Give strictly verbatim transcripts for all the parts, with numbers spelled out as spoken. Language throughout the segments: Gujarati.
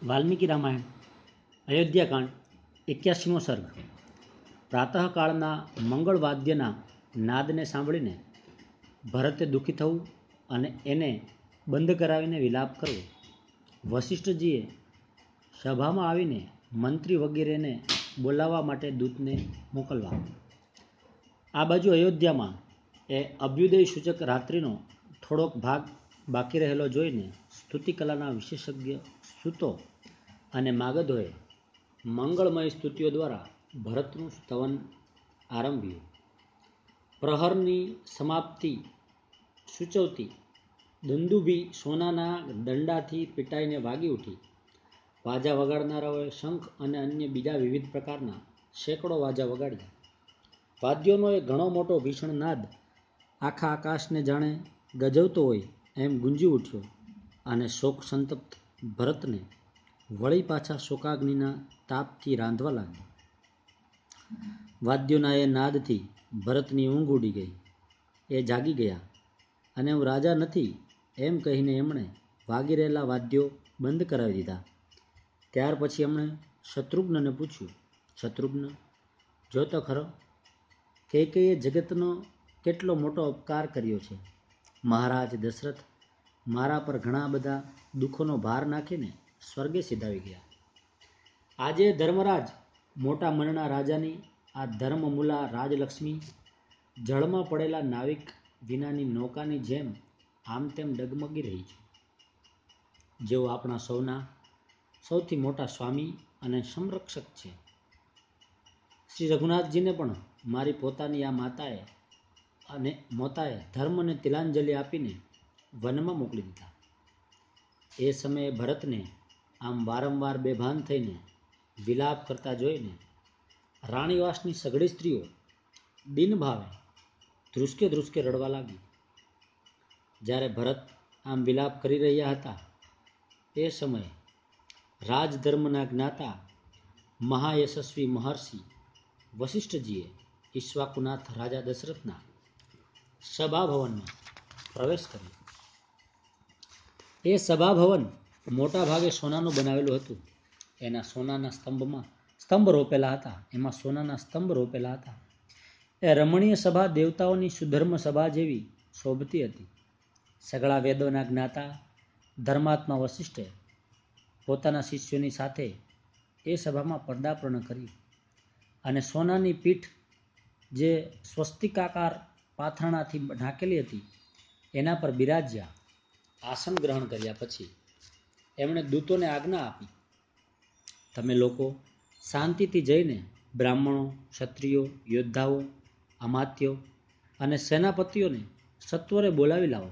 વાલ્મીકી રામાયણ અયોધ્યાકાંડ એક્યાસીમો સર્ગ. પ્રાતઃકાળના મંગળવાદ્યના નાદને સાંભળીને ભરતે દુઃખી થવું અને એને બંધ કરાવીને વિલાપ કરવો. વશિષ્ઠજીએ સભામાં આવીને મંત્રી વગેરેને બોલાવવા માટે દૂતને મોકલવા. આ બાજુ અયોધ્યામાં એ અભ્યુદય સૂચક રાત્રિનો થોડોક ભાગ બાકી રહેલો જોઈને સ્તુતિકલાના વિશેષજ્ઞ સૂતો અને માગધોએ મંગળમય સ્તુતિઓ દ્વારા ભરતનું સ્તવન આરંભ્યું. પ્રહરની સમાપ્તિ સૂચવતી દંદુભી સોનાના દંડાથી પીટાઈને વાગી ઉઠી. વાજા વગાડનારાઓએ શંખ અને અન્ય બીજા વિવિધ પ્રકારના સેંકડો વાજા વગાડ્યા. વાદ્યોનો એ ઘણો મોટો ભીષણ નાદ આખા આકાશને જાણે ગજવતો હોય એમ ગુંજી ઉઠ્યો અને શોક સંતપ્ત ભરતને વળી પાછા શોકાગ્નિના તાપથી રાંધવા લાગ્યા. વાદ્યોના એ નાદથી ભરતની ઊંઘ ઉડી ગઈ. એ જાગી ગયા અને હું રાજા નથી એમ કહીને એમણે વાગી રહેલા વાદ્યો બંધ કરાવી દીધા. ત્યાર પછી એમણે શત્રુઘ્નને પૂછ્યું, શત્રુઘ્ન, જો તો ખરો, કૈકેયીએ જગતનો કેટલો મોટો ઉપકાર કર્યો છે. મહારાજ દશરથ મારા પર ઘણા બધા દુઃખોનો ભાર નાખીને સ્વર્ગે સિધાવી ગયા. આજે ધર્મરાજ મોટા મનના રાજાની આ ધર્મમૂલા રાજલક્ષ્મી જળમાં પડેલા નાવિક વિનાની નૌકાની જેમ આમ તેમ ડગમગી રહી છે. જેઓ આપણા સૌના સૌથી મોટા સ્વામી અને સંરક્ષક છે. શ્રી રઘુનાથજીને પણ મારી પોતાની આ માતાએ અને મોતાએ ધર્મને તિલાંજલિ આપીને વનમાં મોકલી દીધા. એ સમયે ભરતને આમ વારંવાર બેભાન થઈને વિલાપ કરતા જોઈને રાણીવાસની સઘળી સ્ત્રીઓ દિનભાવે ધ્રુસકે ધ્રુસકે રડવા લાગી. જ્યારે ભરત આમ વિલાપ કરી રહ્યા હતા એ સમયે રાજધર્મના જ્ઞાતા મહાયશસ્વી મહર્ષિ વશિષ્ઠજીએ ઈક્ષ્વાકુનાથ રાજા દશરથના સભાભવનમાં પ્રવેશ કર્યો. એ સભાભવન મોટા ભાગે સોનાનું બનેલું હતું. એના સોનાના સ્તંભમાં સ્તંભ રોપેલા હતા એમાં સોનાના સ્તંભ રોપેલા હતા. એ રમણીય સભા દેવતાઓની સુધર્મ સભા જેવી શોભતી હતી. સગળા વેદોના જ્ઞાતા ધર્માત્મા વશિષ્ઠે પોતાના શિષ્યોની સાથે એ સભામાં પદાર્પણ કર્યું અને સોનાની પીઠ જે સ્વસ્તિકાકાર પાથરણાથી ઢાંકેલી હતી એના પર બિરાજ્યા. આસન ગ્રહણ કર્યા પછી એમણે દૂતોને આજ્ઞા આપી, તમે લોકો શાંતિથી જઈને બ્રાહ્મણો, ક્ષત્રિયો, યોદ્ધાઓ, અમાત્યો અને સેનાપતિઓને સત્વરે બોલાવી લાવો.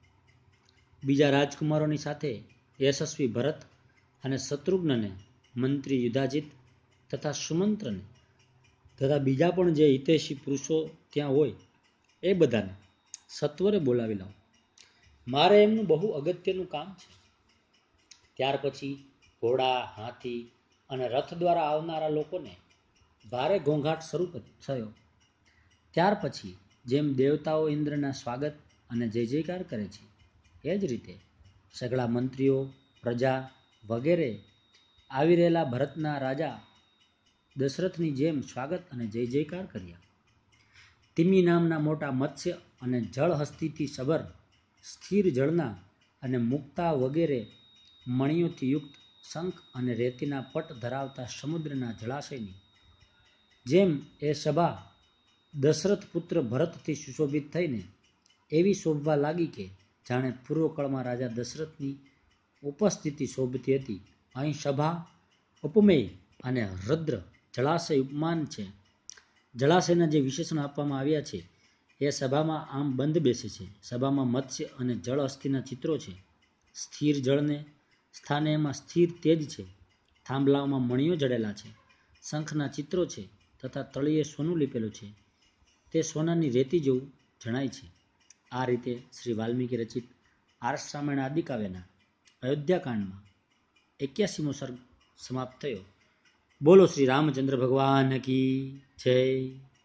બીજા રાજકુમારોની સાથે યશસ્વી ભરત અને શત્રુઘ્નને, મંત્રી યુધાજીત તથા સુમંત્રને તથા બીજા પણ જે હિતૈષી પુરુષો ત્યાં હોય એ બધાને સત્વરે બોલાવી લાવો. મારે એમનું બહુ અગત્યનું કામ છે. ત્યાર પછી ઘોડા, હાથી અને રથ દ્વારા આવનારા લોકોને ભારે ઘોંઘાટ શરૂ થયો. ત્યાર પછી જેમ દેવતાઓ ઇન્દ્રના સ્વાગત અને જય જયકાર કરે છે એ જ રીતે સઘળા મંત્રીઓ, પ્રજા વગેરે આવી રહેલા ભરતના રાજા દશરથની જેમ સ્વાગત અને જય જયકાર કર્યા. તિમિ નામના મોટા મત્સ્ય અને જળ હસ્તીથી સબર સ્થિર જળના અને મુક્તા વગેરે મણીઓથી યુક્ત શંખ અને રેતીના પટ ધરાવતા સમુદ્રના જળાશયની જેમ એ સભા દશરથ પુત્ર ભરતથી સુશોભિત થઈને એવી શોભવા લાગી કે જાણે પૂર્વકાળમાં રાજા દશરથની ઉપસ્થિતિ શોભતી હતી. અહીં સભા ઉપમેય અને રદ્ર જળાશય ઉપમાન છે. જળાશયના જે વિશેષણ આપવામાં આવ્યા છે એ સભામાં આમ બંધ બેસે છે. સભામાં મત્સ્ય અને જળ હસ્તીના ચિત્રો છે. સ્થિર જળને સ્થાને એમાં સ્થિર તેજ છે. થાંભલાઓમાં મણીઓ જડેલા છે. શંખના ચિત્રો છે તથા તળિયે સોનું લીપેલું છે. તે સોનાની રેતી જેવું જણાય છે. આ રીતે શ્રી વાલ્મીકી રચિત આર્ષ રામાયણ આદિકાવ્યના અયોધ્યાકાંડમાં એક્યાસીમો સર્ગ સમાપ્ત થયો. બોલો શ્રી રામચંદ્ર ભગવાન કી જય.